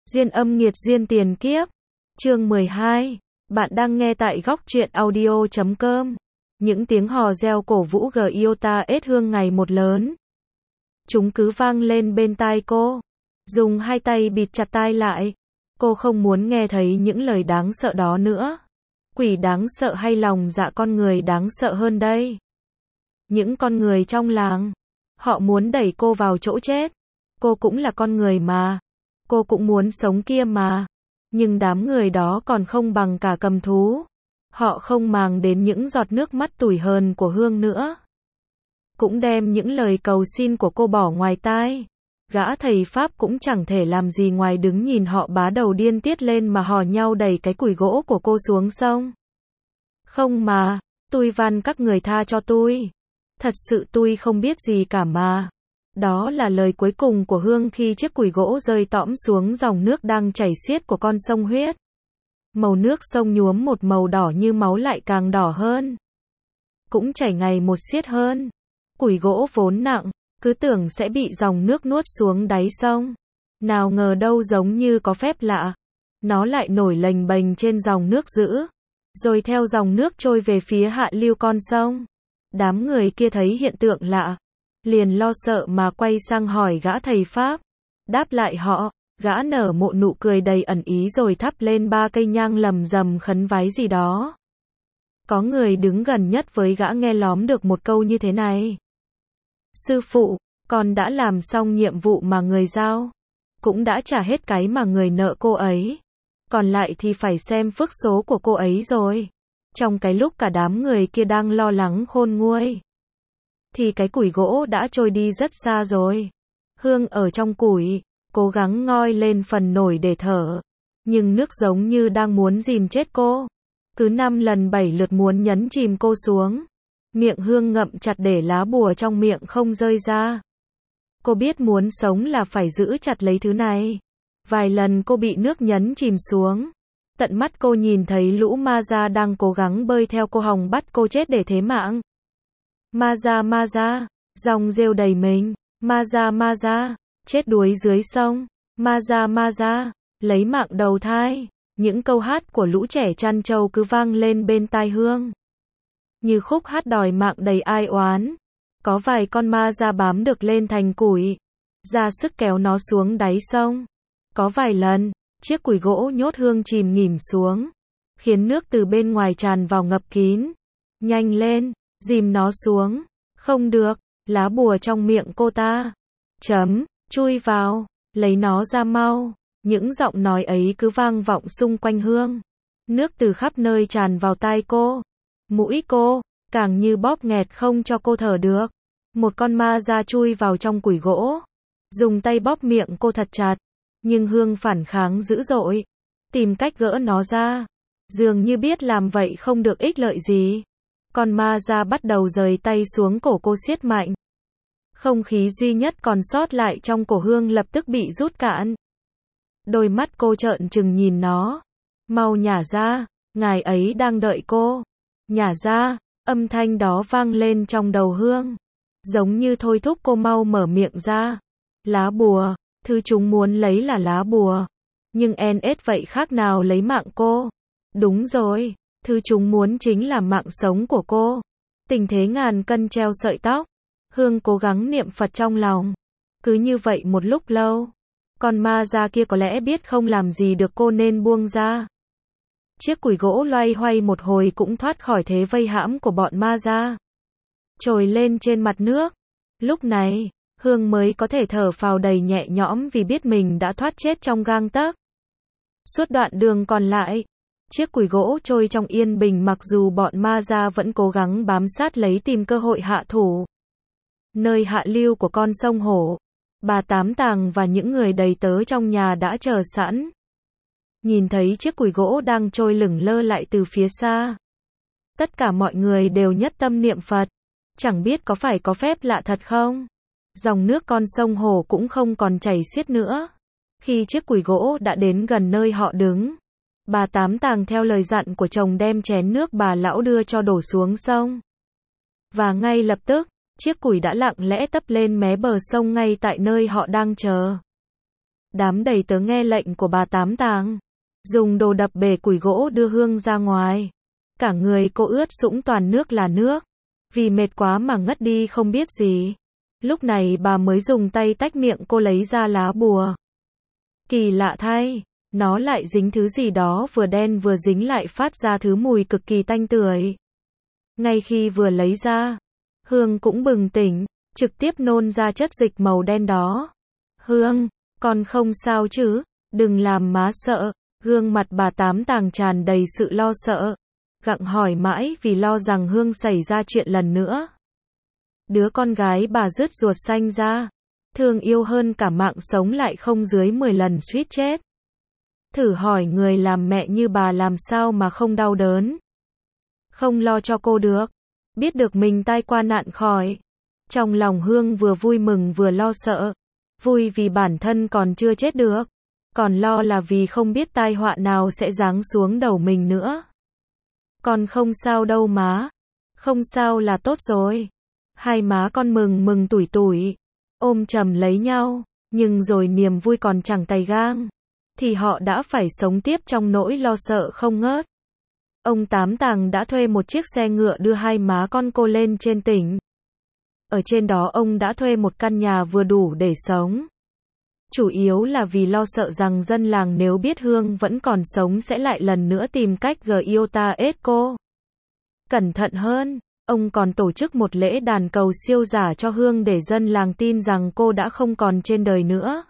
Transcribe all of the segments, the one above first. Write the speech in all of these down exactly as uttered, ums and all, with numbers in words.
Duyên âm nghiệt duyên tiền kiếp. Chương mười hai. Bạn đang nghe tại góc truyện audio chấm com. Những tiếng hò reo cổ vũ G Iota ết hương ngày một lớn. Chúng cứ vang lên bên tai cô. Dùng hai tay bịt chặt tai lại. Cô không muốn nghe thấy những lời đáng sợ đó nữa. Quỷ đáng sợ hay lòng dạ con người đáng sợ hơn đây? Những con người trong làng. Họ muốn đẩy cô vào chỗ chết. Cô cũng là con người mà. Cô cũng muốn sống kia mà. Nhưng đám người đó còn không bằng cả cầm thú. Họ không màng đến những giọt nước mắt tủi hờn của Hương nữa. Cũng đem những lời cầu xin của cô bỏ ngoài tai. Gã thầy Pháp cũng chẳng thể làm gì ngoài đứng nhìn họ bá đầu điên tiết lên mà hò nhau đẩy cái củi gỗ của cô xuống sông. Không mà, tui van các người tha cho tui. Thật sự tui không biết gì cả mà. Đó là lời cuối cùng của Hương khi chiếc củi gỗ rơi tõm xuống dòng nước đang chảy xiết của con sông huyết. Màu nước sông nhuốm một màu đỏ như máu lại càng đỏ hơn. Cũng chảy ngày một xiết hơn. Củi gỗ vốn nặng, cứ tưởng sẽ bị dòng nước nuốt xuống đáy sông. Nào ngờ đâu giống như có phép lạ. Nó lại nổi lềnh bềnh trên dòng nước dữ. Rồi theo dòng nước trôi về phía hạ lưu con sông. Đám người kia thấy hiện tượng lạ. Liền lo sợ mà quay sang hỏi gã thầy Pháp. Đáp lại họ, gã nở một nụ cười đầy ẩn ý rồi thắp lên ba cây nhang lầm rầm khấn vái gì đó. Có người đứng gần nhất với gã nghe lóm được một câu như thế này. Sư phụ, con đã làm xong nhiệm vụ mà người giao. Cũng đã trả hết cái mà người nợ cô ấy. Còn lại thì phải xem phước số của cô ấy rồi. Trong cái lúc cả đám người kia đang lo lắng khôn nguôi. Thì cái củi gỗ đã trôi đi rất xa rồi. Hương ở trong củi, cố gắng ngoi lên phần nổi để thở. Nhưng nước giống như đang muốn dìm chết cô. Cứ năm lần bảy lượt muốn nhấn chìm cô xuống. Miệng Hương ngậm chặt để lá bùa trong miệng không rơi ra. Cô biết muốn sống là phải giữ chặt lấy thứ này. Vài lần cô bị nước nhấn chìm xuống. Tận mắt cô nhìn thấy lũ ma da đang cố gắng bơi theo cô hòng bắt cô chết để thế mạng. Ma da ma da, dòng rêu đầy mình. Ma da ma da, chết đuối dưới sông. Ma da ma da, lấy mạng đầu thai. Những câu hát của lũ trẻ chăn trâu cứ vang lên bên tai Hương. Như khúc hát đòi mạng đầy ai oán. Có vài con ma da bám được lên thành củi. Ra sức kéo nó xuống đáy sông. Có vài lần, chiếc củi gỗ nhốt Hương chìm nghỉm xuống. Khiến nước từ bên ngoài tràn vào ngập kín. Nhanh lên, dìm nó xuống. Không được, lá bùa trong miệng cô ta. Chấm, chui vào, lấy nó ra mau. Những giọng nói ấy cứ vang vọng xung quanh Hương. Nước từ khắp nơi tràn vào tai cô. Mũi cô, càng như bóp nghẹt không cho cô thở được. Một con ma da chui vào trong củi gỗ. Dùng tay bóp miệng cô thật chặt. Nhưng Hương phản kháng dữ dội. Tìm cách gỡ nó ra. Dường như biết làm vậy không được ích lợi gì. Con ma da bắt đầu rời tay xuống cổ cô siết mạnh. Không khí duy nhất còn sót lại trong cổ Hương lập tức bị rút cạn. Đôi mắt cô trợn trừng nhìn nó. Mau nhả ra, ngài ấy đang đợi cô. Nhả ra, âm thanh đó vang lên trong đầu Hương. Giống như thôi thúc cô mau mở miệng ra. Lá bùa, thứ chúng muốn lấy là lá bùa. Nhưng en ết vậy khác nào lấy mạng cô. Đúng rồi, thứ chúng muốn chính là mạng sống của cô. Tình thế ngàn cân treo sợi tóc. Hương cố gắng niệm Phật trong lòng. Cứ như vậy một lúc lâu. Con ma da kia có lẽ biết không làm gì được cô nên buông ra. Chiếc củi gỗ loay hoay một hồi cũng thoát khỏi thế vây hãm của bọn ma da. Trồi lên trên mặt nước. Lúc này, Hương mới có thể thở phào đầy nhẹ nhõm vì biết mình đã thoát chết trong gang tấc. Suốt đoạn đường còn lại, chiếc củi gỗ trôi trong yên bình mặc dù bọn ma da vẫn cố gắng bám sát lấy tìm cơ hội hạ thủ. Nơi hạ lưu của con sông Hổ, bà Tám Tàng và những người đầy tớ trong nhà đã chờ sẵn. Nhìn thấy chiếc củi gỗ đang trôi lửng lơ lại từ phía xa. Tất cả mọi người đều nhất tâm niệm Phật. Chẳng biết có phải có phép lạ thật không? Dòng nước con sông Hổ cũng không còn chảy xiết nữa. Khi chiếc củi gỗ đã đến gần nơi họ đứng, bà Tám Tàng theo lời dặn của chồng đem chén nước bà lão đưa cho đổ xuống sông. Và ngay lập tức, chiếc củi đã lặng lẽ tấp lên mé bờ sông ngay tại nơi họ đang chờ. Đám đầy tớ nghe lệnh của bà Tám Tàng, dùng đồ đập bể củi gỗ đưa hương ra ngoài. Cả người cô ướt sũng toàn nước là nước, vì mệt quá mà ngất đi không biết gì. Lúc này bà mới dùng tay tách miệng cô lấy ra lá bùa. Kỳ lạ thay, nó lại dính thứ gì đó vừa đen vừa dính lại phát ra thứ mùi cực kỳ tanh tưởi. Ngay khi vừa lấy ra, Hương cũng bừng tỉnh, trực tiếp nôn ra chất dịch màu đen đó. Hương, con không sao chứ, đừng làm má sợ. Gương mặt bà Tám Tàng tràn đầy sự lo sợ, gặng hỏi mãi vì lo rằng Hương xảy ra chuyện lần nữa. Đứa con gái bà rứt ruột sanh ra, thương yêu hơn cả mạng sống lại không dưới mười lần suýt chết. Thử hỏi người làm mẹ như bà làm sao mà không đau đớn, không lo cho cô được. Biết được mình tai qua nạn khỏi, trong lòng Hương vừa vui mừng vừa lo sợ. Vui vì bản thân còn chưa chết được, còn lo là vì không biết tai họa nào sẽ giáng xuống đầu mình nữa. Con không sao đâu má, không sao là tốt rồi. Hai má con mừng mừng tủi tủi, ôm chầm lấy nhau, nhưng rồi niềm vui còn chẳng tay gang, thì họ đã phải sống tiếp trong nỗi lo sợ không ngớt. Ông Tám Tàng đã thuê một chiếc xe ngựa đưa hai má con cô lên trên tỉnh. Ở trên đó ông đã thuê một căn nhà vừa đủ để sống. Chủ yếu là vì lo sợ rằng dân làng nếu biết Hương vẫn còn sống sẽ lại lần nữa tìm cách Giota ết cô. Cẩn thận hơn, ông còn tổ chức một lễ đàn cầu siêu giả cho Hương để dân làng tin rằng cô đã không còn trên đời nữa.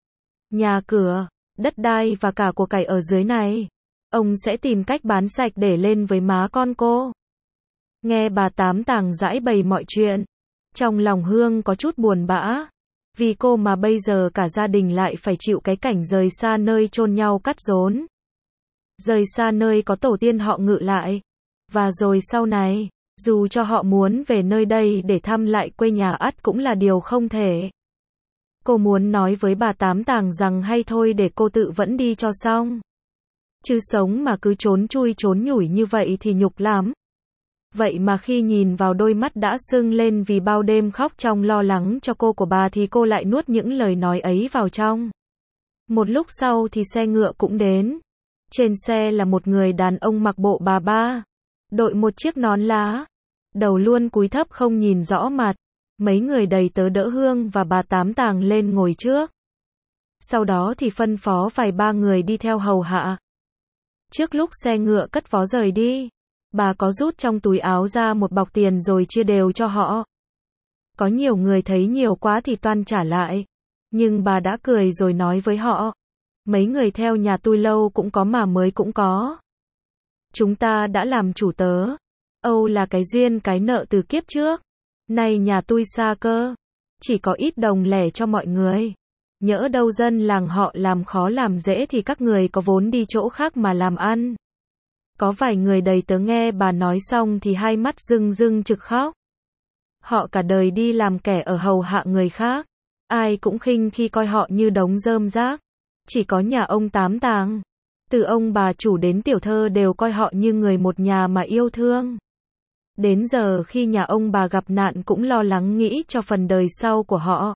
Nhà cửa, đất đai và cả của cải ở dưới này, ông sẽ tìm cách bán sạch để lên với má con cô. Nghe bà Tám Tàng giãi bày mọi chuyện, trong lòng Hương có chút buồn bã. Vì cô mà bây giờ cả gia đình lại phải chịu cái cảnh rời xa nơi chôn nhau cắt rốn. Rời xa nơi có tổ tiên họ ngự lại. Và rồi sau này, dù cho họ muốn về nơi đây để thăm lại quê nhà ắt cũng là điều không thể. Cô muốn nói với bà Tám Tàng rằng hay thôi để cô tự vẫn đi cho xong. Chứ sống mà cứ trốn chui trốn nhủi như vậy thì nhục lắm. Vậy mà khi nhìn vào đôi mắt đã sưng lên vì bao đêm khóc trong lo lắng cho cô của bà thì cô lại nuốt những lời nói ấy vào trong. Một lúc sau thì xe ngựa cũng đến. Trên xe là một người đàn ông mặc bộ bà ba, đội một chiếc nón lá, đầu luôn cúi thấp không nhìn rõ mặt. Mấy người đầy tớ đỡ Hương và bà Tám Tàng lên ngồi trước. Sau đó thì phân phó vài ba người đi theo hầu hạ. Trước lúc xe ngựa cất vó rời đi, bà có rút trong túi áo ra một bọc tiền rồi chia đều cho họ. Có nhiều người thấy nhiều quá thì toan trả lại. Nhưng bà đã cười rồi nói với họ. Mấy người theo nhà tôi lâu cũng có mà mới cũng có. Chúng ta đã làm chủ tớ. Âu là cái duyên cái nợ từ kiếp trước. Nay nhà tôi xa cơ. Chỉ có ít đồng lẻ cho mọi người. Nhỡ đâu dân làng họ làm khó làm dễ thì các người có vốn đi chỗ khác mà làm ăn. Có vài người đầy tớ nghe bà nói xong thì hai mắt rưng rưng trực khóc. Họ cả đời đi làm kẻ ở hầu hạ người khác. Ai cũng khinh khi coi họ như đống rơm rác. Chỉ có nhà ông Tám Tàng, từ ông bà chủ đến tiểu thơ đều coi họ như người một nhà mà yêu thương. Đến giờ khi nhà ông bà gặp nạn cũng lo lắng nghĩ cho phần đời sau của họ.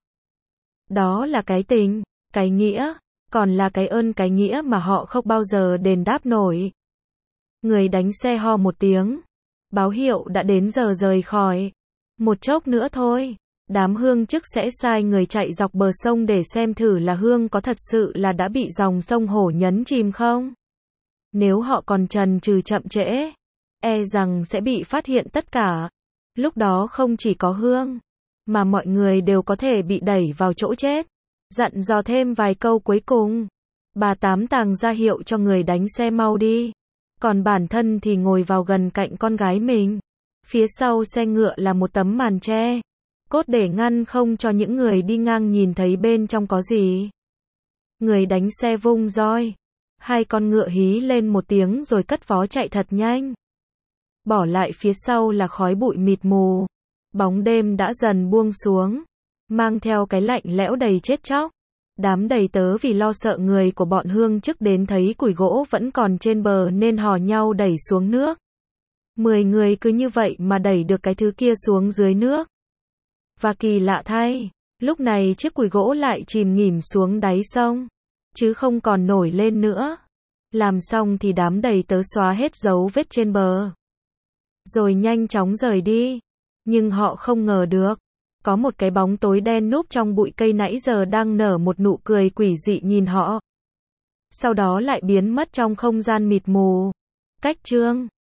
Đó là cái tình, cái nghĩa, còn là cái ơn cái nghĩa mà họ không bao giờ đền đáp nổi. Người đánh xe ho một tiếng, báo hiệu đã đến giờ rời khỏi. Một chốc nữa thôi, đám Hương chức sẽ sai người chạy dọc bờ sông để xem thử là Hương có thật sự là đã bị dòng sông Hổ nhấn chìm không. Nếu họ còn chần chừ chậm trễ, e rằng sẽ bị phát hiện tất cả. Lúc đó không chỉ có Hương, mà mọi người đều có thể bị đẩy vào chỗ chết. Dặn dò thêm vài câu cuối cùng, bà Tám Tàng ra hiệu cho người đánh xe mau đi. Còn bản thân thì ngồi vào gần cạnh con gái mình. Phía sau xe ngựa là một tấm màn tre, cốt để ngăn không cho những người đi ngang nhìn thấy bên trong có gì. Người đánh xe vung roi. Hai con ngựa hí lên một tiếng rồi cất vó chạy thật nhanh. Bỏ lại phía sau là khói bụi mịt mù. Bóng đêm đã dần buông xuống, mang theo cái lạnh lẽo đầy chết chóc. Đám đầy tớ vì lo sợ người của bọn Hương chức đến thấy củi gỗ vẫn còn trên bờ nên hò nhau đẩy xuống nước. Mười người cứ như vậy mà đẩy được cái thứ kia xuống dưới nước. Và kỳ lạ thay, Lúc này chiếc cùi gỗ lại chìm nghỉm xuống đáy sông, chứ không còn nổi lên nữa. Làm xong thì đám đầy tớ xóa hết dấu vết trên bờ, rồi nhanh chóng rời đi. Nhưng họ không ngờ được, có một cái bóng tối đen núp trong bụi cây nãy giờ đang nở một nụ cười quỷ dị nhìn họ. Sau đó lại biến mất trong không gian mịt mù. Cách chương